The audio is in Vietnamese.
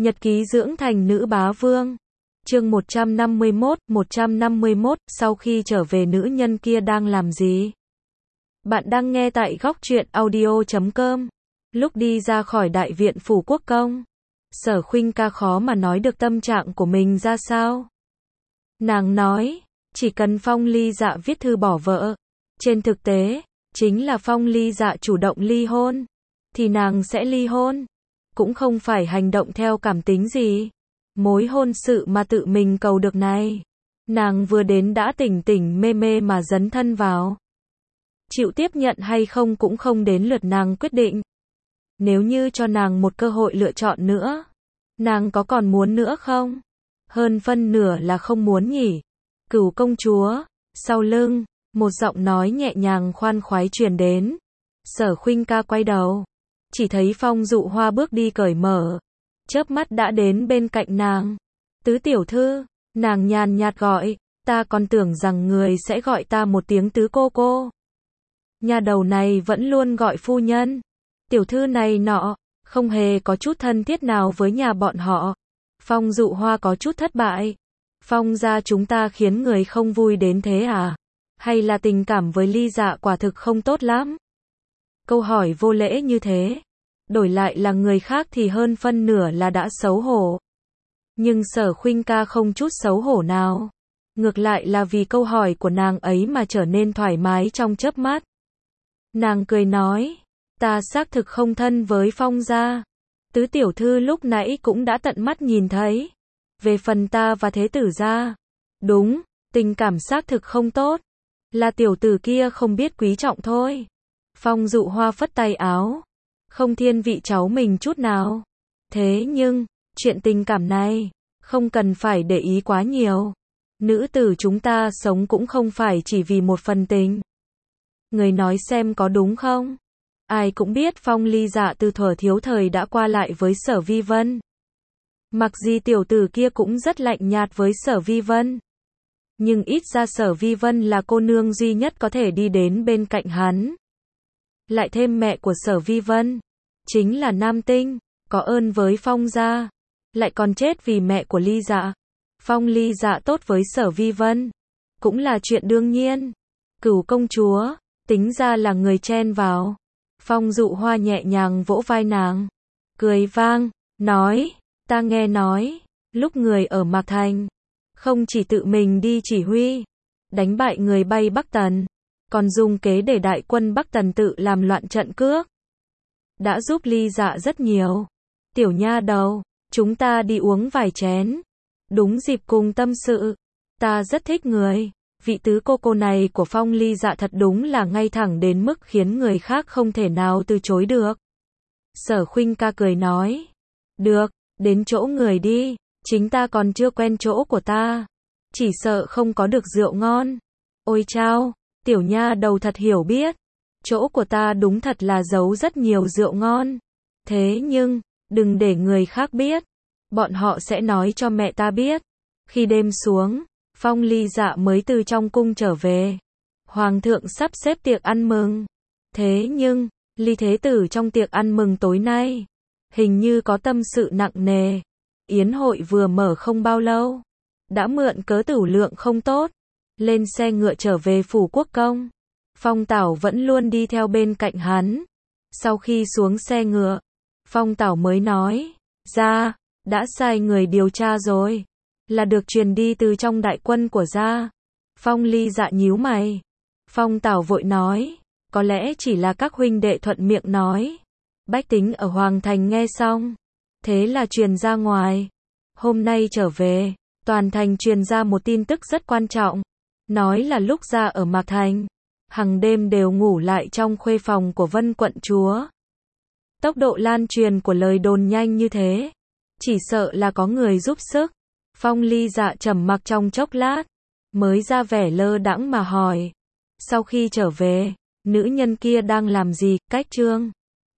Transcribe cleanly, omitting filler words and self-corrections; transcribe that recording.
Nhật ký dưỡng thành nữ bá vương. Chương 151, sau khi trở về nữ nhân kia đang làm gì? Bạn đang nghe tại góc truyện audio.com. Lúc đi ra khỏi đại viện phủ quốc công, Sở Khuynh ca khó mà nói được tâm trạng của mình ra sao. Nàng nói, chỉ cần Phong Ly Dạ viết thư bỏ vợ, trên thực tế, chính là Phong Ly Dạ chủ động ly hôn, thì nàng sẽ ly hôn. Cũng không phải hành động theo cảm tính gì. Mối hôn sự mà tự mình cầu được này, nàng vừa đến đã tỉnh tỉnh mê mê mà dấn thân vào. Chịu tiếp nhận hay không cũng không đến lượt nàng quyết định. Nếu như cho nàng một cơ hội lựa chọn nữa, nàng có còn muốn nữa không? Hơn phân nửa là không muốn nhỉ. Cửu công chúa, sau lưng, một giọng nói nhẹ nhàng khoan khoái truyền đến. Sở Khuynh ca quay đầu, chỉ thấy Phong Dụ Hoa bước đi cởi mở, chớp mắt đã đến bên cạnh nàng. Tứ tiểu thư, nàng nhàn nhạt gọi, ta còn tưởng rằng người sẽ gọi ta một tiếng tứ cô cô. Nhà đầu này vẫn luôn gọi phu nhân, tiểu thư này nọ, không hề có chút thân thiết nào với nhà bọn họ. Phong Dụ Hoa có chút thất bại. Phong gia chúng ta khiến người không vui đến thế à? Hay là tình cảm với Ly Dạ quả thực không tốt lắm? Câu hỏi vô lễ như thế, đổi lại là người khác thì hơn phân nửa là đã xấu hổ. Nhưng Sở Khuynh ca không chút xấu hổ nào. Ngược lại là vì câu hỏi của nàng ấy mà trở nên thoải mái trong chớp mắt. Nàng cười nói, ta xác thực không thân với Phong gia. Tứ tiểu thư lúc nãy cũng đã tận mắt nhìn thấy. Về phần ta và thế tử gia, đúng, tình cảm xác thực không tốt. Là tiểu tử kia không biết quý trọng thôi. Phong Dụ Hoa phất tay áo, không thiên vị cháu mình chút nào. Thế nhưng, chuyện tình cảm này, không cần phải để ý quá nhiều. Nữ tử chúng ta sống cũng không phải chỉ vì một phần tình. Người nói xem có đúng không? Ai cũng biết Phong Ly Dạ từ thuở thiếu thời đã qua lại với Sở Vi Vân. Mặc gì tiểu tử kia cũng rất lạnh nhạt với Sở Vi Vân. Nhưng ít ra Sở Vi Vân là cô nương duy nhất có thể đi đến bên cạnh hắn. Lại thêm mẹ của Sở Vi Vân, chính là nam tinh, có ơn với Phong gia, lại còn chết vì mẹ của Ly Dạ. Phong Ly Dạ tốt với Sở Vi Vân, cũng là chuyện đương nhiên. Cửu công chúa, tính ra là người chen vào. Phong Dụ Hoa nhẹ nhàng vỗ vai nàng, cười vang, nói, ta nghe nói, lúc người ở Mạc Thành, không chỉ tự mình đi chỉ huy, đánh bại người Bay Bắc Tần, còn dùng kế để đại quân Bắc Tần tự làm loạn trận cước. Đã giúp Ly Dạ rất nhiều. Tiểu nha đầu, chúng ta đi uống vài chén. Đúng dịp cùng tâm sự. Ta rất thích người. Vị tứ cô cô này của Phong Ly Dạ thật đúng là ngay thẳng đến mức khiến người khác không thể nào từ chối được. Sở Khuynh ca cười nói. Được, đến chỗ người đi. Chính ta còn chưa quen chỗ của ta. Chỉ sợ không có được rượu ngon. Ôi chao, tiểu nha đầu thật hiểu biết. Chỗ của ta đúng thật là giấu rất nhiều rượu ngon. Thế nhưng, đừng để người khác biết. Bọn họ sẽ nói cho mẹ ta biết. Khi đêm xuống, Phong Ly Dạ mới từ trong cung trở về. Hoàng thượng sắp xếp tiệc ăn mừng. Thế nhưng, Ly thế tử trong tiệc ăn mừng tối nay, hình như có tâm sự nặng nề. Yến hội vừa mở không bao lâu, đã mượn cớ tửu lượng không tốt, lên xe ngựa trở về phủ quốc công. Phong Tảo vẫn luôn đi theo bên cạnh hắn. Sau khi xuống xe ngựa, Phong Tảo mới nói, gia, đã sai người điều tra rồi, là được truyền đi từ trong đại quân của gia. Phong Ly Dạ nhíu mày. Phong Tảo vội nói, có lẽ chỉ là các huynh đệ thuận miệng nói. Bách tính ở Hoàng Thành nghe xong, thế là truyền ra ngoài. Hôm nay trở về, toàn thành truyền ra một tin tức rất quan trọng. Nói là lúc ra ở Mạc Thành, hằng đêm đều ngủ lại trong khuê phòng của Vân quận chúa. Tốc độ lan truyền của lời đồn nhanh như thế, chỉ sợ là có người giúp sức. Phong Ly Dạ trầm mặc trong chốc lát, mới ra vẻ lơ đãng mà hỏi. Sau khi trở về, nữ nhân kia đang làm gì? Cách Trương